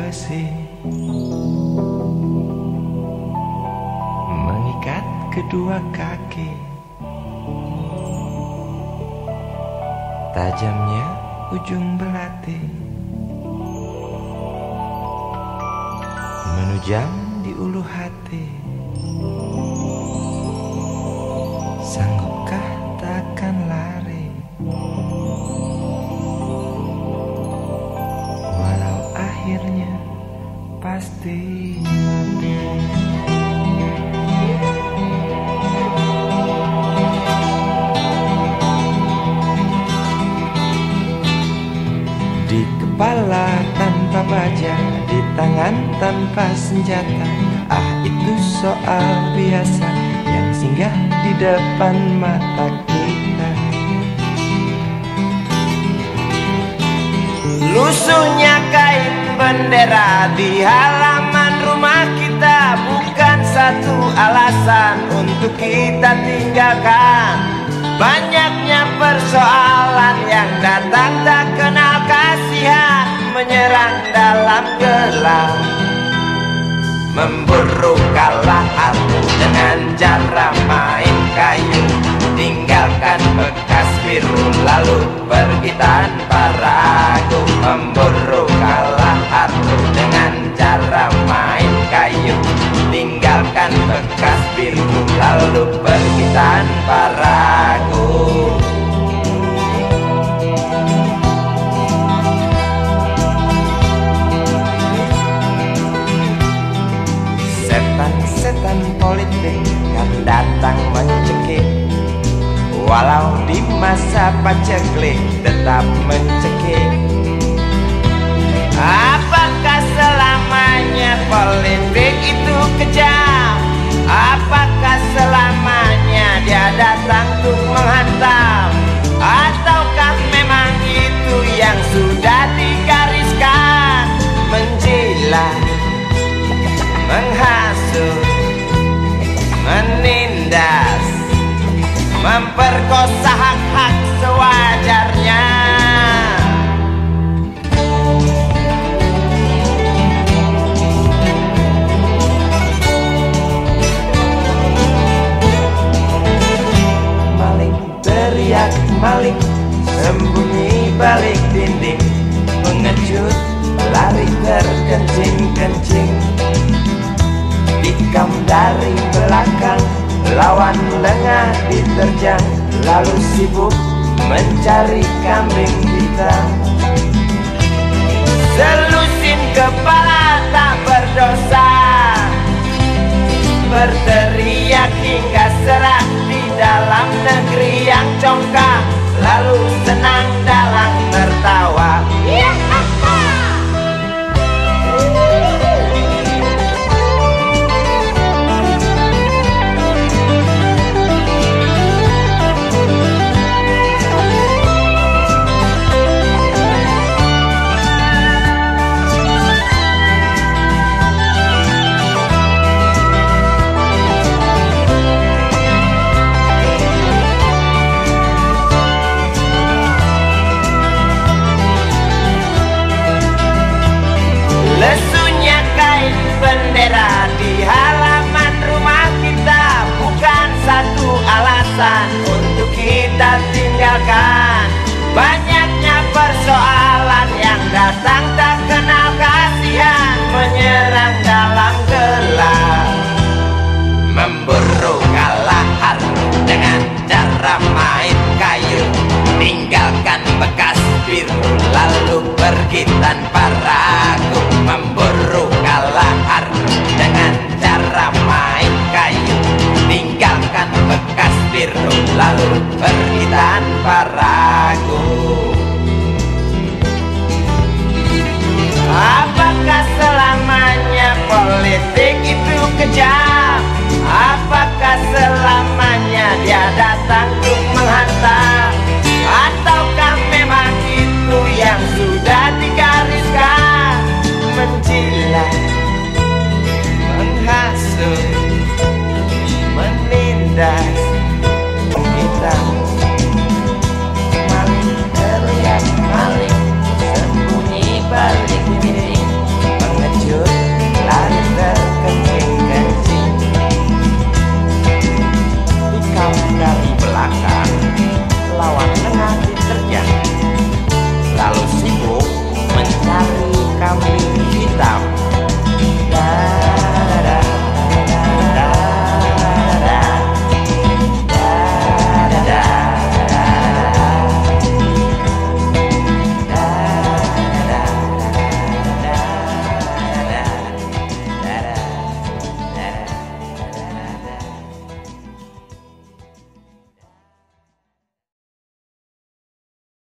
besi mengikat kedua kaki. Tajamnya ujung belati menujam di ulu hati. Sanggupkah takkan lari, walau akhirnya pasti mati. Di kepala tanpa baja, di tangan tanpa senjata. Ah, itu soal biasa yang singgah di depan mata kita. Lusuhnya kain bendera di halaman rumah kita bukan satu alasan untuk kita tinggalkan. Banyaknya persoalan yang datang tak kenal kasihan, menyerang dalam gelap, memburu kalah aku dengan cara main kayu. Tinggalkan bekas biru lalu pergi tanpa ragu, memburu kalah aku dengan cara main kayu. Tinggalkan bekas biru lalu pergi tanpa ragu. Setan politik kan datang mencekik, walau di masa paceklik tetap mencekik. Apakah selamanya politik itu kejam? Apakah selamanya dia datang untuk menghantam? Ataukah memang itu yang sudah digariskan? Menjilat, menghasut, menindas, memperkosa hak-hak sewajarnya. Maling teriak maling, sembunyi balik dinding, pengecut lari terkencing-kencing. Tikam dari belakang, lawan lengah diterjang, lalu sibuk mencari kambing hitam. Selusin kepala tak berdosa, berteriak hingga serak di dalam negeri yang congkak, lalu senang dalam tertawa. Lesunya kain bendera di halaman rumah kita bukan satu alasan untuk kita tinggalkan. Banyaknya persoalan yang datang tak kenal kasihan, menyerang dalam gelap, memburu kalah harta dengan cara main kayu. Tinggalkan bekas biru lalu pergi tanpa ragu, memburu kalah harta dengan cara main kayu. Tinggalkan bekas biru lalu pergi tanpa ragu. Apakah selamanya politik itu kejam?